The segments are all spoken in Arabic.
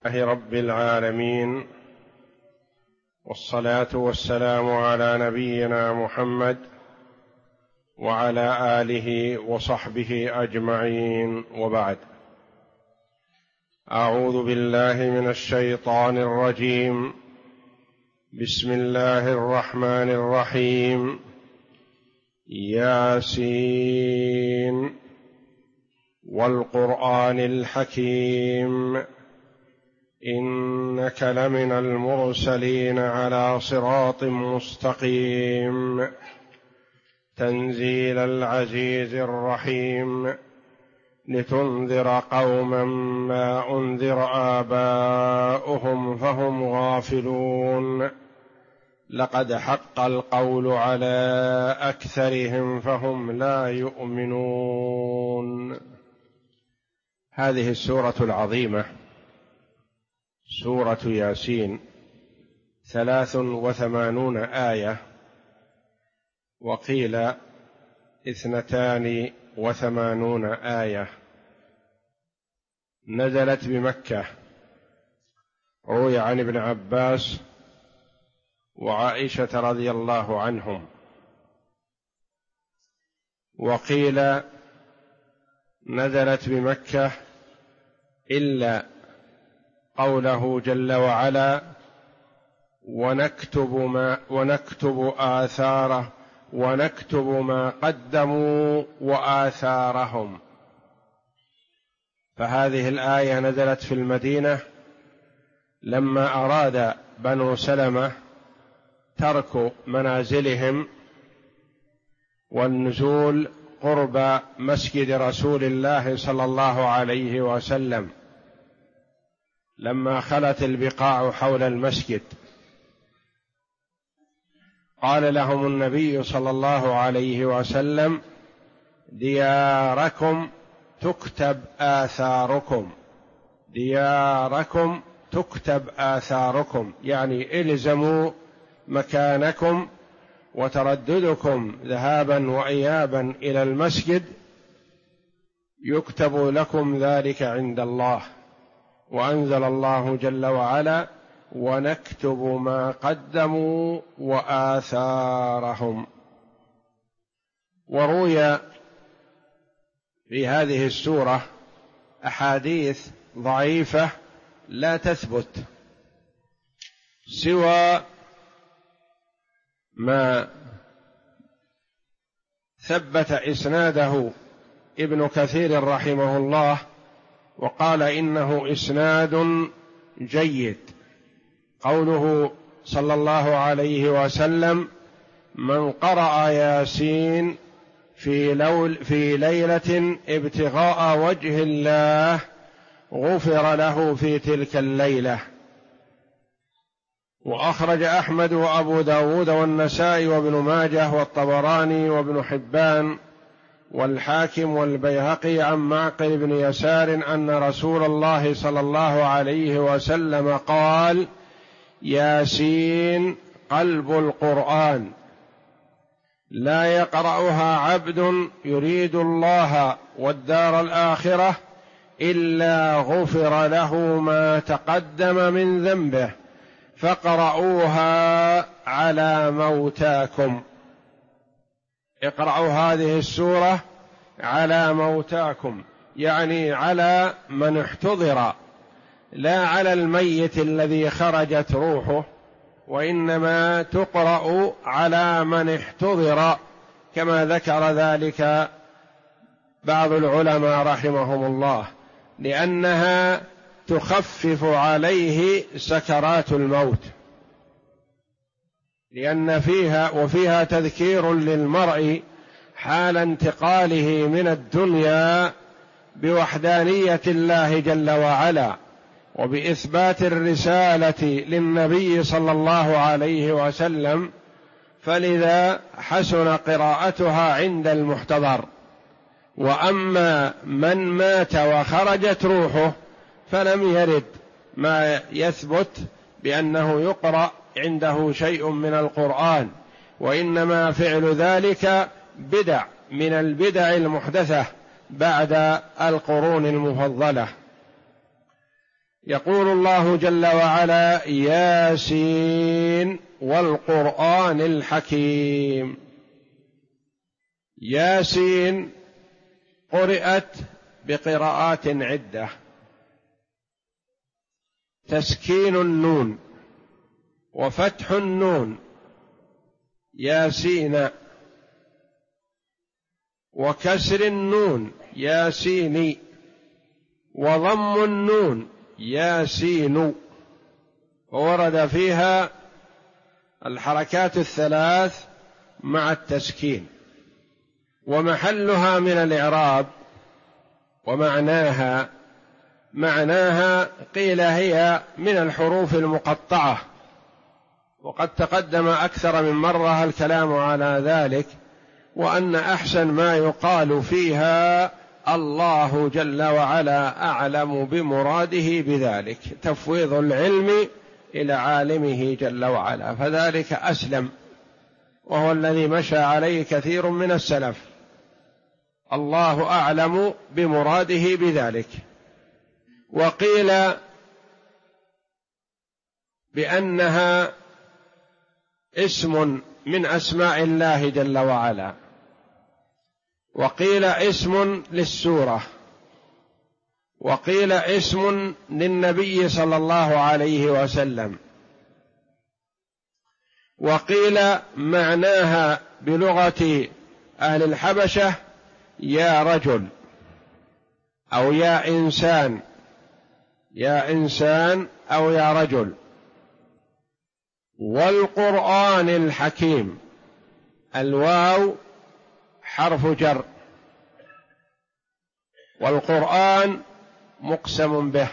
لله رب العالمين، والصلاة والسلام على نبينا محمد وعلى آله وصحبه أجمعين، وبعد. أعوذ بالله من الشيطان الرجيم. بسم الله الرحمن الرحيم. ياسين والقرآن الحكيم إنك لمن المرسلين على صراط مستقيم تنزيل العزيز الرحيم لتنذر قوما ما أنذر آباؤهم فهم غافلون لقد حق القول على أكثرهم فهم لا يؤمنون. هذه السورة العظيمة سورة ياسين 83 آية، وقيل 82 آية. نزلت بمكة، روي عن ابن عباس وعائشة رضي الله عنهم. وقيل نزلت بمكة إلا قوله جل وعلا ونكتب آثاره ونكتب ما قدموا وآثارهم. فهذه الآية نزلت في المدينة لما أراد بنو سلمة ترك منازلهم والنزول قرب مسجد رسول الله صلى الله عليه وسلم، لما خلت البقاع حول المسجد قال لهم النبي صلى الله عليه وسلم: دياركم تكتب آثاركم، دياركم تكتب آثاركم، يعني الزموا مكانكم، وترددكم ذهابا وإيابا إلى المسجد يكتب لكم ذلك عند الله. وأنزل الله جل وعلا: ونكتب ما قدموا وآثارهم. وروي في هذه السورة أحاديث ضعيفة لا تثبت سوى ما ثبت إسناده ابن كثير رحمه الله، وقال إنه إسناد جيد. قوله صلى الله عليه وسلم: من قرأ ياسين في ليلة ابتغاء وجه الله غفر له في تلك الليلة. وأخرج أحمد وأبو داود والنسائي وابن ماجه والطبراني وابن حبان والحاكم والبيهقي عن معقل بن يسار أن رسول الله صلى الله عليه وسلم قال: ياسين قلب القرآن، لا يقرأها عبد يريد الله والدار الآخرة إلا غفر له ما تقدم من ذنبه، فاقرؤوها على موتاكم. اقرأوا هذه السورة على موتاكم، يعني على من احتضر، لا على الميت الذي خرجت روحه، وإنما تقرأ على من احتضر، كما ذكر ذلك بعض العلماء رحمهم الله، لأنها تخفف عليه سكرات الموت، لأن فيها تذكير للمرء حال انتقاله من الدنيا بوحدانية الله جل وعلا، وبإثبات الرسالة للنبي صلى الله عليه وسلم، فلذا حسن قراءتها عند المحتضر. وأما من مات وخرجت روحه فلم يرد ما يثبت بأنه يقرأ عنده شيء من القرآن، وإنما فعل ذلك بدع من البدع المحدثة بعد القرون المفضلة. يقول الله جل وعلا: ياسين والقرآن الحكيم. ياسين قرئت بقراءات عدة: تسكين النون وفتح النون ياسين، وكسر النون ياسيني، وضم النون ياسين، وورد فيها الحركات الثلاث مع التسكين. ومحلها من الإعراب معناها قيل هي من الحروف المقطعة، وقد تقدم أكثر من مرة الكلام على ذلك، وأن أحسن ما يقال فيها: الله جل وعلا أعلم بمراده بذلك، تفويض العلم إلى عالمه جل وعلا، فذلك أسلم، وهو الذي مشى عليه كثير من السلف. الله أعلم بمراده بذلك. وقيل بأنها اسم من أسماء الله جل وعلا، وقيل اسم للسورة، وقيل اسم للنبي صلى الله عليه وسلم، وقيل معناها بلغة أهل الحبشة يا رجل أو يا إنسان، يا إنسان أو يا رجل. والقرآن الحكيم، الواو حرف جر، والقرآن مقسم به،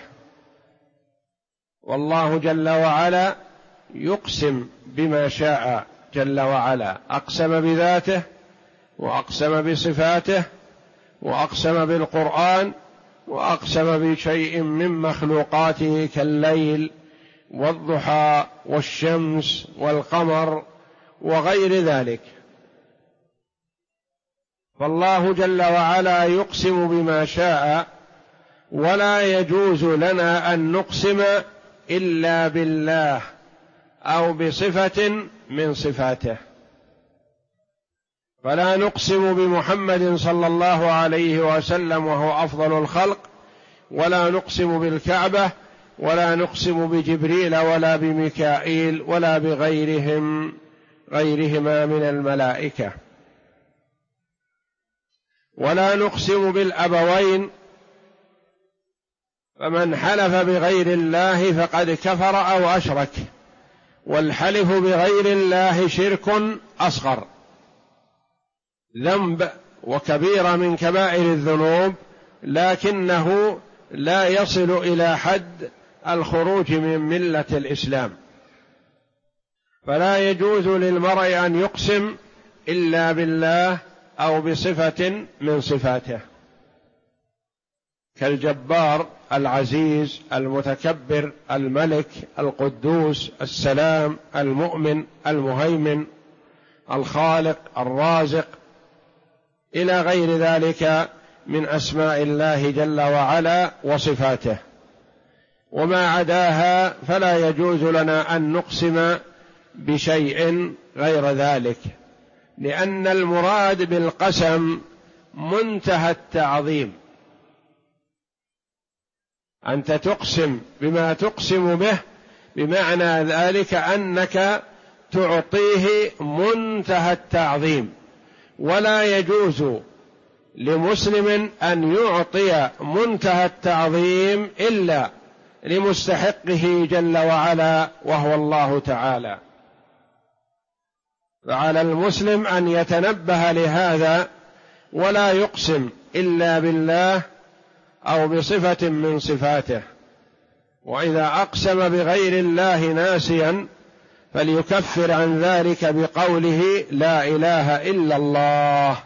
والله جل وعلا يقسم بما شاء جل وعلا، أقسم بذاته، وأقسم بصفاته، وأقسم بالقرآن، وأقسم بشيء من مخلوقاته كالليل والضحى والشمس والقمر وغير ذلك. فالله جل وعلا يقسم بما شاء، ولا يجوز لنا أن نقسم إلا بالله أو بصفة من صفاته. فلا نقسم بمحمد صلى الله عليه وسلم وهو أفضل الخلق، ولا نقسم بالكعبة، ولا نقسم بجبريل ولا بميكائيل ولا غيرهما من الملائكة، ولا نقسم بالأبوين، فمن حلف بغير الله فقد كفر أو أشرك، والحلف بغير الله شرك أصغر، ذنب وكبيرة من كبائر الذنوب، لكنه لا يصل إلى حد الخروج من ملة الإسلام. فلا يجوز للمرء أن يقسم إلا بالله أو بصفة من صفاته، كالجبار، العزيز، المتكبر، الملك، القدوس، السلام، المؤمن، المهيمن، الخالق، الرازق، إلى غير ذلك من أسماء الله جل وعلا وصفاته. وما عداها فلا يجوز لنا أن نقسم بشيء غير ذلك، لأن المراد بالقسم منتهى التعظيم. أنت تقسم بما تقسم به، بمعنى ذلك أنك تعطيه منتهى التعظيم، ولا يجوز لمسلم أن يعطي منتهى التعظيم إلا لمستحقه جل وعلا، وهو الله تعالى. فعلى المسلم أن يتنبه لهذا، ولا يقسم إلا بالله أو بصفة من صفاته. وإذا أقسم بغير الله ناسيا فليكفر عن ذلك بقوله لا إله إلا الله.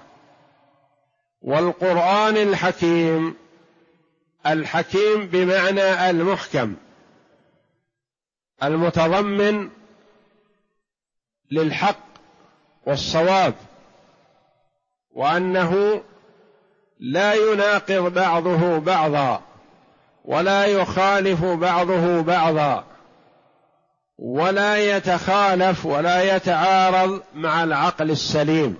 والقرآن الحكيم، الحكيم بمعنى المحكم، المتضمن للحق والصواب، وأنه لا يناقض بعضه بعضا، ولا يخالف بعضه بعضا، ولا يتخالف ولا يتعارض مع العقل السليم،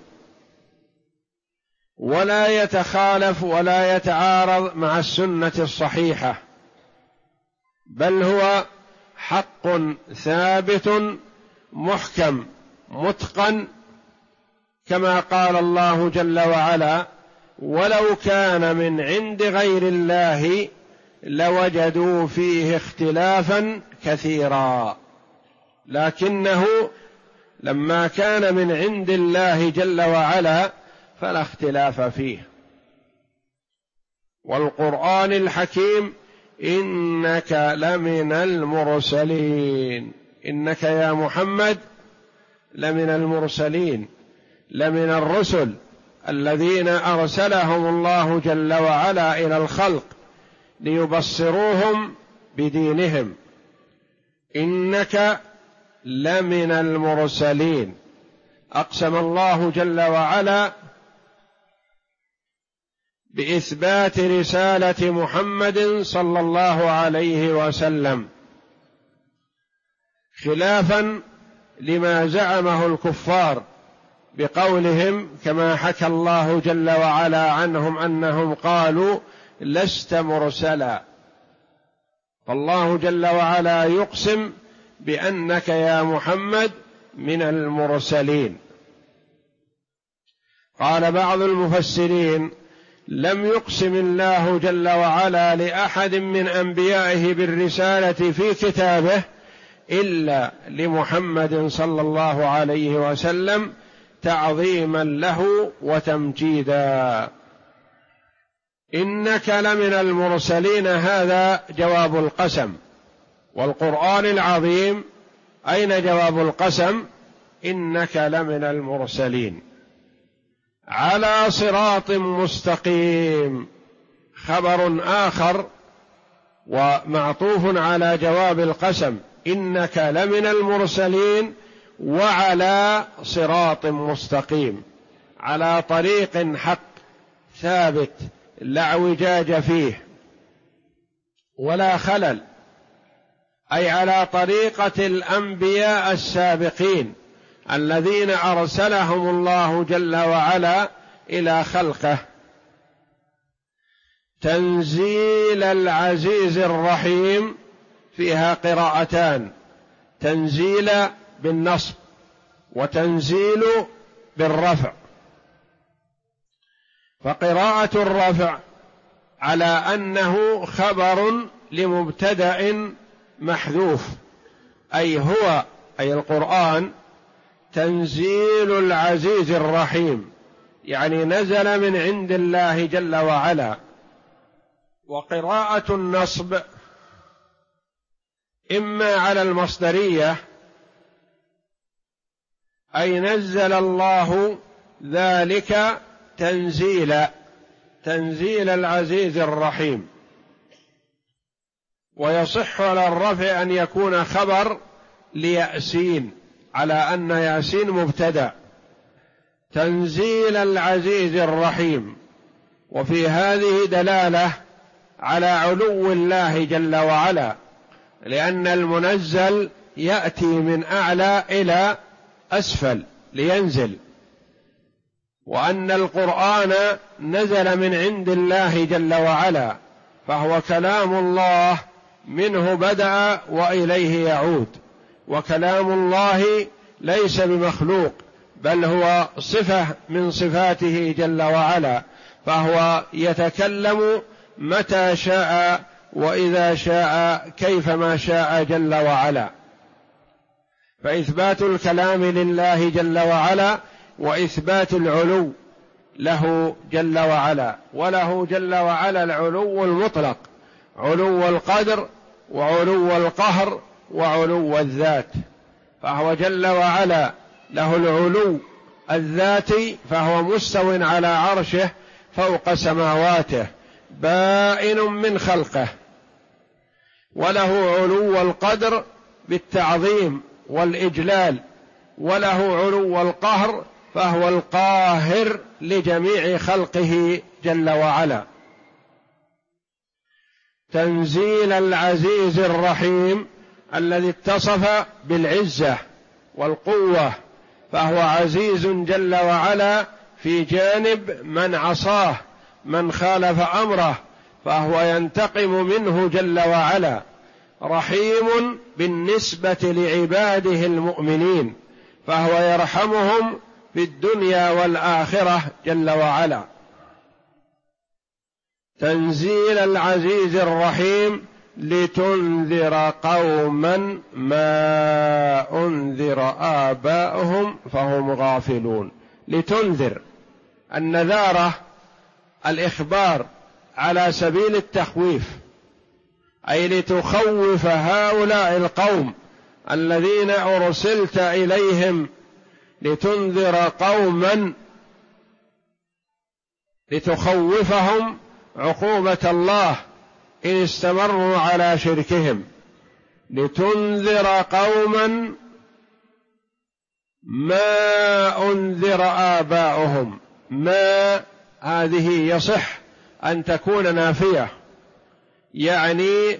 ولا يتخالف ولا يتعارض مع السنة الصحيحة، بل هو حق ثابت محكم متقن، كما قال الله جل وعلا: ولو كان من عند غير الله لوجدوا فيه اختلافا كثيرا، لكنه لما كان من عند الله جل وعلا فلا اختلاف فيه. والقرآن الحكيم إنك لمن المرسلين، إنك يا محمد لمن المرسلين، لمن الرسل الذين أرسلهم الله جل وعلا إلى الخلق ليبصروهم بدينهم. إنك لمن المرسلين، أقسم الله جل وعلا بإثبات رسالة محمد صلى الله عليه وسلم، خلافا لما زعمه الكفار بقولهم، كما حكى الله جل وعلا عنهم أنهم قالوا: لست مرسلا. فالله جل وعلا يقسم بأنك يا محمد من المرسلين. قال بعض المفسرين: لم يقسم الله جل وعلا لأحد من أنبيائه بالرسالة في كتابه إلا لمحمد صلى الله عليه وسلم تعظيما له وتمجيدا. إنك لمن المرسلين، هذا جواب القسم. والقرآن العظيم أين جواب القسم؟ إنك لمن المرسلين على صراط مستقيم، خبر آخر ومعطوف على جواب القسم: إنك لمن المرسلين وعلى صراط مستقيم، على طريق حق ثابت لا اعوجاج فيه ولا خلل، أي على طريقة الأنبياء السابقين الذين أرسلهم الله جل وعلا إلى خلقه. تنزيل العزيز الرحيم، فيها قراءتان: تنزيل بالنصب وتنزيل بالرفع. فقراءة الرفع على أنه خبر لمبتدأ محذوف، أي هو أي القرآن تنزيل العزيز الرحيم، يعني نزل من عند الله جل وعلا. وقراءة النصب إما على المصدرية، أي نزل الله ذلك تنزيل العزيز الرحيم، ويصح على الرفع أن يكون خبر لياسين، على أن ياسين مبتدأ، تنزيل العزيز الرحيم. وفي هذه دلالة على علو الله جل وعلا، لأن المنزل يأتي من أعلى إلى أسفل لينزل، وأن القرآن نزل من عند الله جل وعلا، فهو كلام الله منه بدأ وإليه يعود. وكلام الله ليس بمخلوق، بل هو صفة من صفاته جل وعلا، فهو يتكلم متى شاء وإذا شاء كيفما شاء جل وعلا. فإثبات الكلام لله جل وعلا وإثبات العلو له جل وعلا، وله جل وعلا العلو المطلق، علو القدر وعلو القهر وعلو الذات. فهو جل وعلا له العلو الذاتي، فهو مستو على عرشه فوق سماواته بائن من خلقه، وله علو القدر بالتعظيم والإجلال، وله علو القهر فهو القاهر لجميع خلقه جل وعلا. تنزيل العزيز الرحيم الذي اتصف بالعزة والقوة، فهو عزيز جل وعلا في جانب من عصاه، من خالف أمره فهو ينتقم منه جل وعلا. رحيم بالنسبة لعباده المؤمنين، فهو يرحمهم في الدنيا والآخرة جل وعلا. تنزيل العزيز الرحيم لتنذر قوما ما أنذر آباؤهم فهم غافلون. لتنذر، النذارة الإخبار على سبيل التخويف، أي لتخوف هؤلاء القوم الذين أرسلت إليهم، لتنذر قوما لتخوفهم عقوبة الله إن استمروا على شركهم. لتنذر قوما ما أنذر آباؤهم. ما هذه يصح أن تكون نافية، يعني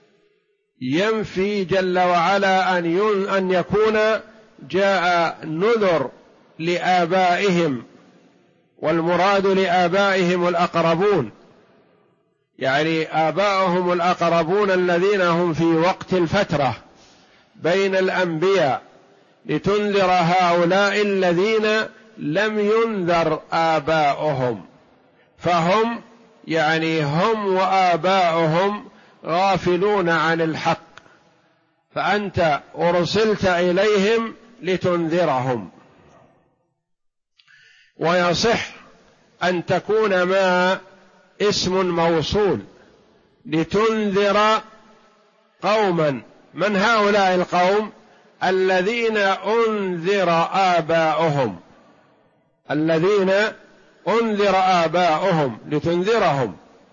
ينفي جل وعلا أن يكون جاء نذر لآبائهم، والمراد لآبائهم الأقربون، يعني آباؤهم الأقربون الذين هم في وقت الفترة بين الأنبياء، لتنذر هؤلاء الذين لم ينذر آباؤهم، فهم يعني هم وآباؤهم غافلون عن الحق، فأنت أرسلت إليهم لتنذرهم. ويصح أن تكون ما اسم موصول، لتنذر قوما. من هؤلاء القوم؟ الذين أنذر آباؤهم، الذين أنذر آباؤهم لتنذرهم.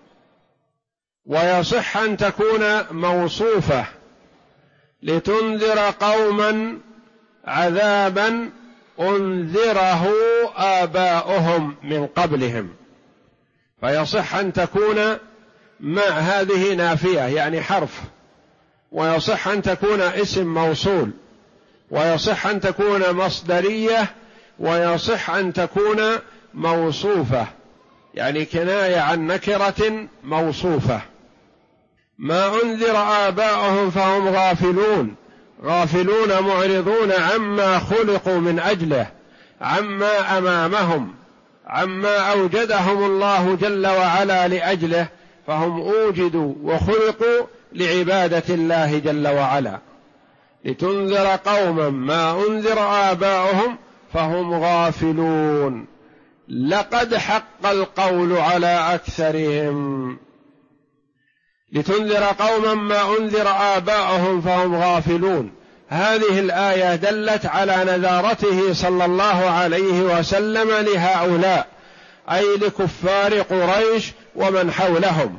ويصح أن تكون موصوفة، لتنذر قوما عذابا أنذره آباؤهم من قبلهم. فيصح أن تكون ما هذه نافية يعني حرف، ويصح أن تكون اسم موصول، ويصح أن تكون مصدرية، ويصح أن تكون موصوفة يعني كناية عن نكرة موصوفة. ما أنذر آباؤهم فهم غافلون، غافلون معرضون عما خلقوا من أجله، عما أمامهم، عما أوجدهم الله جل وعلا لأجله، فهم أوجدوا وخلقوا لعبادة الله جل وعلا. لتنذر قوما ما أنذر آباؤهم فهم غافلون. لقد حق القول على أكثرهم. لتنذر قوما ما أنذر آباؤهم فهم غافلون. هذه الآية دلت على نذارته صلى الله عليه وسلم لهؤلاء، أي لكفار قريش ومن حولهم،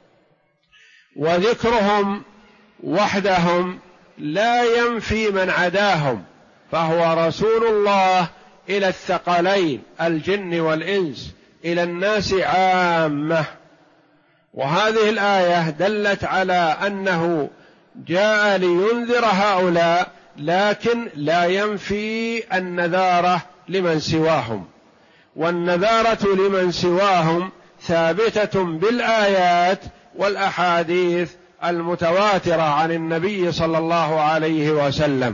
وذكرهم وحدهم لا ينفي من عداهم، فهو رسول الله إلى الثقلين الجن والإنس، إلى الناس عامة. وهذه الآية دلت على أنه جاء لينذر هؤلاء، لكن لا ينفي النذارة لمن سواهم، والنذارة لمن سواهم ثابتة بالآيات والأحاديث المتواترة عن النبي صلى الله عليه وسلم.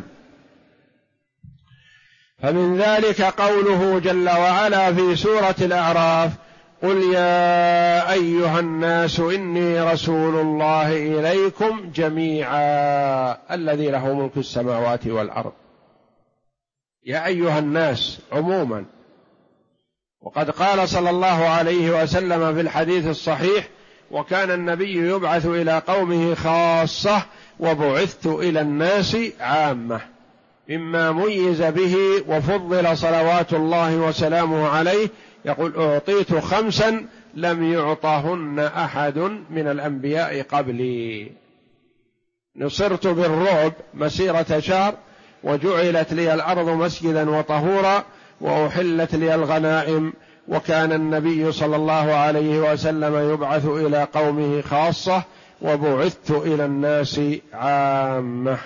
فمن ذلك قوله جل وعلا في سورة الأعراف: قل يا أيها الناس إني رسول الله إليكم جميعا الذي له ملك السماوات والأرض. يا أيها الناس عموما. وقد قال صلى الله عليه وسلم في الحديث الصحيح: وكان النبي يبعث إلى قومه خاصة وبعثت إلى الناس عامة. مما ميز به وفضل صلوات الله وسلامه عليه يقول: أعطيت 5 لم يعطهن أحد من الأنبياء قبلي. نصرت بالرعب مسيرة شهر، وجعلت لي الأرض مسجدا وطهورا، وأحلت لي الغنائم. وكان النبي صلى الله عليه وسلم يبعث إلى قومه خاصة وبعثت إلى الناس عامة.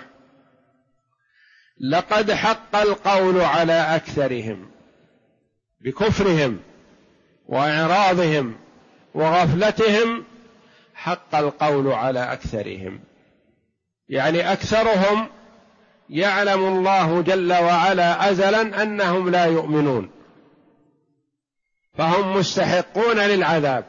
لقد حق القول على أكثرهم بكفرهم وإعراضهم وغفلتهم، حق القول على أكثرهم، يعني أكثرهم يعلم الله جل وعلا أزلا أنهم لا يؤمنون، فهم مستحقون للعذاب،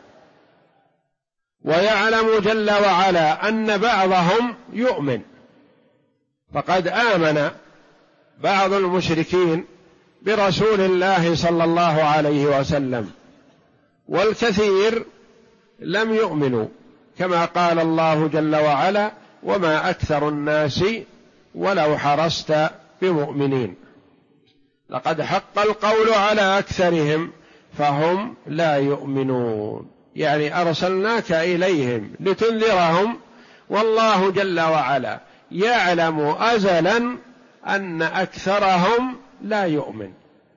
ويعلم جل وعلا أن بعضهم يؤمن، فقد آمن بعض المشركين برسول الله صلى الله عليه وسلم، والكثير لم يؤمنوا، كما قال الله جل وعلا: وما أكثر الناس ولو حرصت بمؤمنين. لقد حق القول على أكثرهم فهم لا يؤمنون، يعني أرسلناك إليهم لتنذرهم، والله جل وعلا يعلم أزلا أن أكثرهم لا يؤمن،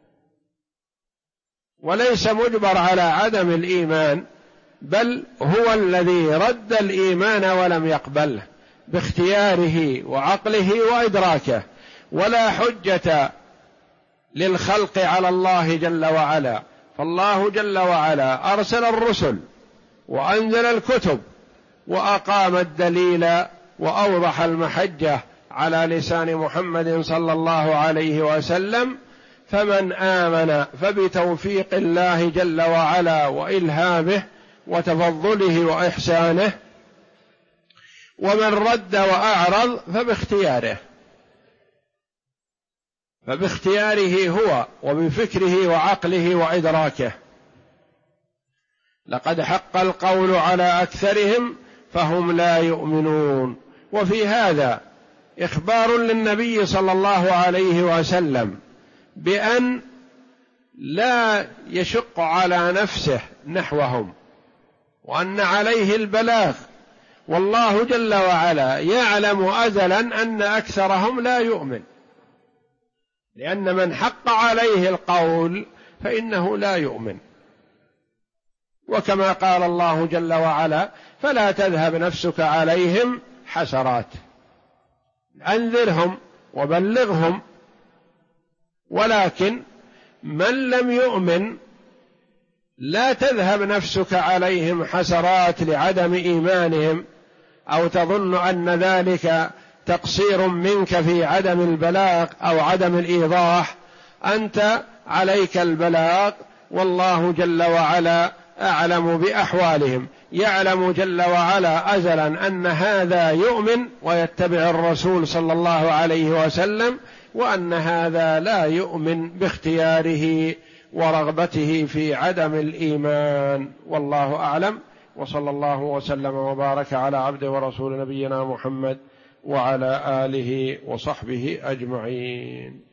وليس مجبر على عدم الإيمان، بل هو الذي رد الإيمان ولم يقبله باختياره وعقله وإدراكه، ولا حجة للخلق على الله جل وعلا. فالله جل وعلا أرسل الرسل وأنزل الكتب وأقام الدليل وأوضح المحجة على لسان محمد صلى الله عليه وسلم، فمن آمن فبتوفيق الله جل وعلا وإلهامه وتفضله وإحسانه، ومن رد وأعرض فباختياره هو وبفكره وعقله وإدراكه. لقد حق القول على أكثرهم فهم لا يؤمنون. وفي هذا إخبار للنبي صلى الله عليه وسلم بأن لا يشق على نفسه نحوهم، وأن عليه البلاغ، والله جل وعلا يعلم أزلا أن أكثرهم لا يؤمن، لأن من حق عليه القول فإنه لا يؤمن. وكما قال الله جل وعلا: فلا تذهب نفسك عليهم حسرات، أنذرهم وبلغهم، ولكن من لم يؤمن لا تذهب نفسك عليهم حسرات لعدم إيمانهم، أو تظن أن ذلك تقصير منك في عدم البلاغ أو عدم الإيضاح. أنت عليك البلاغ، والله جل وعلا أعلم بأحوالهم، يعلم جل وعلا أزلا أن هذا يؤمن ويتبع الرسول صلى الله عليه وسلم، وأن هذا لا يؤمن باختياره ورغبته في عدم الإيمان. والله أعلم، وصلى الله وسلم وبارك على عبده ورسول نبينا محمد وعلى آله وصحبه أجمعين.